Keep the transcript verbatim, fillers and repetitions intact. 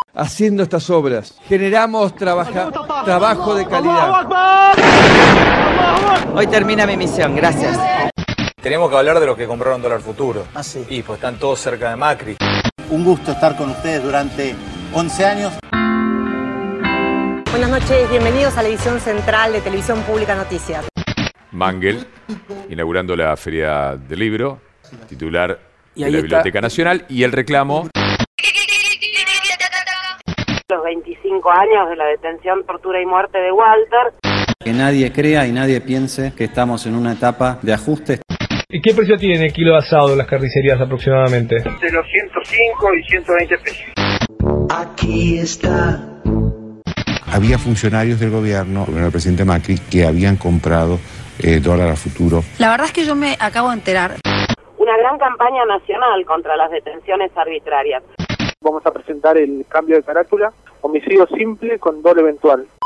haciendo estas obras. Generamos trabaja, trabajo de calidad. Hoy termina mi misión, gracias. Tenemos que hablar de los que compraron dólar futuro. Ah, sí. Y pues están todos cerca de Macri. Un gusto estar con ustedes durante once años. Buenas noches, bienvenidos a la edición central de Televisión Pública Noticias. Mangel, inaugurando la Feria del Libro, titular Y de la está. Biblioteca Nacional, y el reclamo. Los veinticinco años de la detención, tortura y muerte de Walter. Que nadie crea y nadie piense que estamos en una etapa de ajuste. ¿Y qué precio tiene el kilo de asado en las carnicerías aproximadamente? De los ciento cinco y ciento veinte pesos. Aquí está. Había funcionarios del gobierno, con el presidente Macri, que habían comprado eh, dólar a futuro. La verdad es que yo me acabo de enterar. Una gran campaña nacional contra las detenciones arbitrarias. Vamos a presentar el cambio de carátula, homicidio simple con doble eventual.